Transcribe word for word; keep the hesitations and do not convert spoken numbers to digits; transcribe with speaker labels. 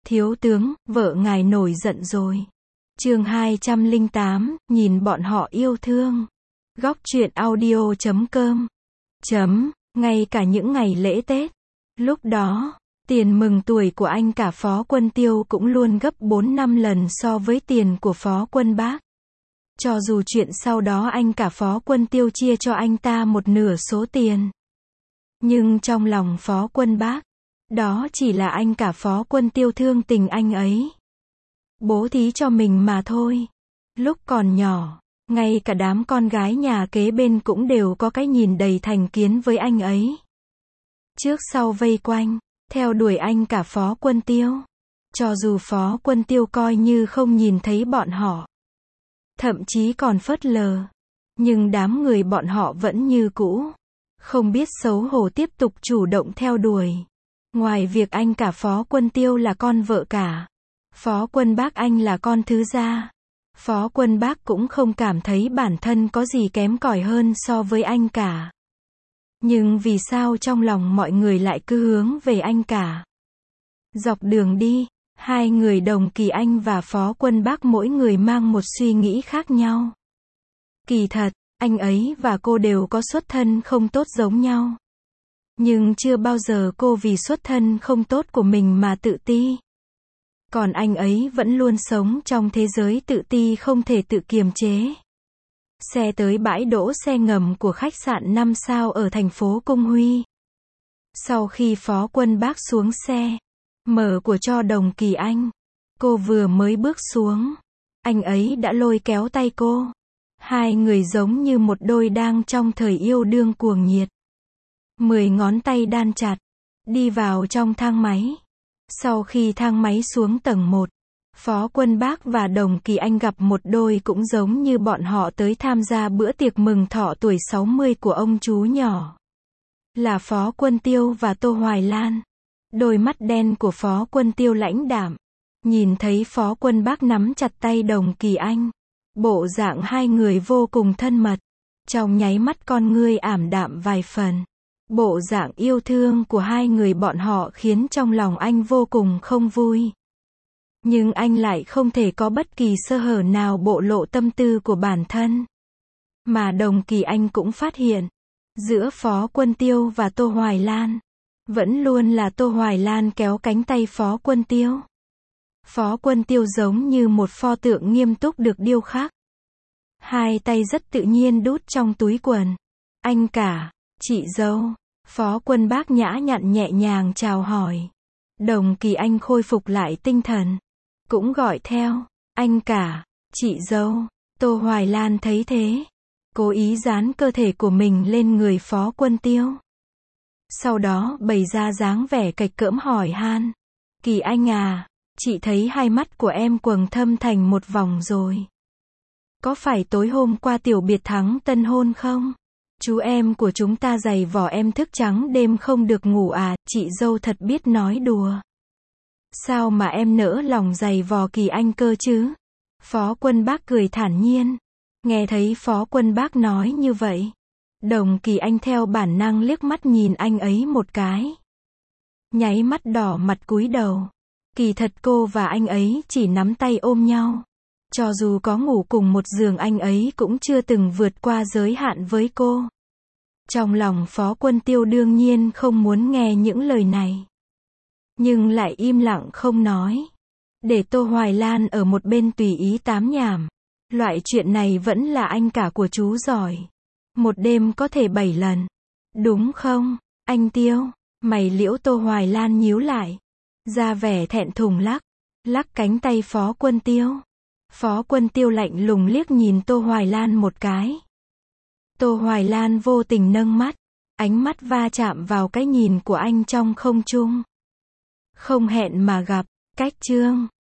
Speaker 1: Thiếu tướng, vợ ngài nổi giận rồi. Chương hai trăm lẻ tám, nhìn bọn họ yêu thương. Góc truyện audio chấm com. Chấm, ngay cả những ngày lễ Tết. Lúc đó, tiền mừng tuổi của anh cả Phó Quân Tiêu cũng luôn gấp bốn năm lần so với tiền của Phó Quân Bác. Cho dù chuyện sau đó anh cả Phó Quân Tiêu chia cho anh ta một nửa số tiền. Nhưng trong lòng Phó Quân Bác, đó chỉ là anh cả Phó Quân Tiêu thương tình anh ấy. Bố thí cho mình mà thôi. Lúc còn nhỏ, ngay cả đám con gái nhà kế bên cũng đều có cái nhìn đầy thành kiến với anh ấy. Trước sau vây quanh, theo đuổi anh cả Phó Quân Tiêu. Cho dù Phó Quân Tiêu coi như không nhìn thấy bọn họ, thậm chí còn phớt lờ, nhưng đám người bọn họ vẫn như cũ, không biết xấu hổ tiếp tục chủ động theo đuổi. Ngoài việc anh cả Phó Quân Tiêu là con vợ cả, Phó Quân Bác anh là con thứ gia, Phó Quân Bác cũng không cảm thấy bản thân có gì kém cỏi hơn so với anh cả. Nhưng vì sao trong lòng mọi người lại cứ hướng về anh cả? Dọc đường đi, hai người Đồng Kỳ Anh và Phó Quân Bác mỗi người mang một suy nghĩ khác nhau. Kỳ thật, anh ấy và cô đều có xuất thân không tốt giống nhau. Nhưng chưa bao giờ cô vì xuất thân không tốt của mình mà tự ti. Còn anh ấy vẫn luôn sống trong thế giới tự ti không thể tự kiềm chế. Xe tới bãi đỗ xe ngầm của khách sạn năm sao ở thành phố Cung Huy. Sau khi Phó Quân Bác xuống xe, mở của cho Đồng Kỳ Anh. Cô vừa mới bước xuống, anh ấy đã lôi kéo tay cô. Hai người giống như một đôi đang trong thời yêu đương cuồng nhiệt. Mười ngón tay đan chặt, đi vào trong thang máy. Sau khi thang máy xuống tầng một, Phó Quân Bác và Đồng Kỳ Anh gặp một đôi cũng giống như bọn họ tới tham gia bữa tiệc mừng thọ tuổi sáu mươi của ông chú nhỏ. Là Phó Quân Tiêu và Tô Hoài Lan. Đôi mắt đen của Phó Quân Tiêu lãnh đạm. Nhìn thấy Phó Quân Bác nắm chặt tay Đồng Kỳ Anh. Bộ dạng hai người vô cùng thân mật. Trong nháy mắt con ngươi ảm đạm vài phần. Bộ dạng yêu thương của hai người bọn họ khiến trong lòng anh vô cùng không vui. Nhưng anh lại không thể có bất kỳ sơ hở nào bộ lộ tâm tư của bản thân. Mà Đồng Kỳ Anh cũng phát hiện, giữa Phó Quân Tiêu và Tô Hoài Lan, vẫn luôn là Tô Hoài Lan kéo cánh tay Phó Quân Tiêu. Phó Quân Tiêu giống như một pho tượng nghiêm túc được điêu khắc. Hai tay rất tự nhiên đút trong túi quần. Anh cả, chị dâu. Phó Quân Bác nhã nhặn nhẹ nhàng chào hỏi. Đồng Kỳ Anh khôi phục lại tinh thần. Cũng gọi theo, anh cả, chị dâu. Tô Hoài Lan thấy thế, cố ý dán cơ thể của mình lên người Phó Quân Tiêu. Sau đó bày ra dáng vẻ cạch cỡm hỏi han. Kỳ Anh à, chị thấy hai mắt của em quầng thâm thành một vòng rồi. Có phải tối hôm qua tiểu biệt thắng tân hôn không? Chú em của chúng ta giày vò em thức trắng đêm không được ngủ à? Chị dâu thật biết nói đùa. Sao mà em nỡ lòng giày vò Kỳ Anh cơ chứ? Phó Quân Bác cười thản nhiên. Nghe thấy Phó Quân Bác nói như vậy, Đồng Kỳ Anh theo bản năng liếc mắt nhìn anh ấy một cái. Nháy mắt đỏ mặt cúi đầu. Kỳ thật cô và anh ấy chỉ nắm tay ôm nhau. Cho dù có ngủ cùng một giường anh ấy cũng chưa từng vượt qua giới hạn với cô. Trong lòng Phó Quân Tiêu đương nhiên không muốn nghe những lời này. Nhưng lại im lặng không nói. Để Tô Hoài Lan ở một bên tùy ý tám nhảm. Loại chuyện này vẫn là anh cả của chú giỏi. Một đêm có thể bảy lần. Đúng không, anh Tiêu? Mày liễu Tô Hoài Lan nhíu lại. Ra vẻ thẹn thùng lắc. Lắc cánh tay Phó Quân Tiêu. Phó Quân Tiêu lạnh lùng liếc nhìn Tô Hoài Lan một cái. Tô Hoài Lan vô tình nâng mắt. Ánh mắt va chạm vào cái nhìn của anh trong không trung. Không hẹn mà gặp, cách chương.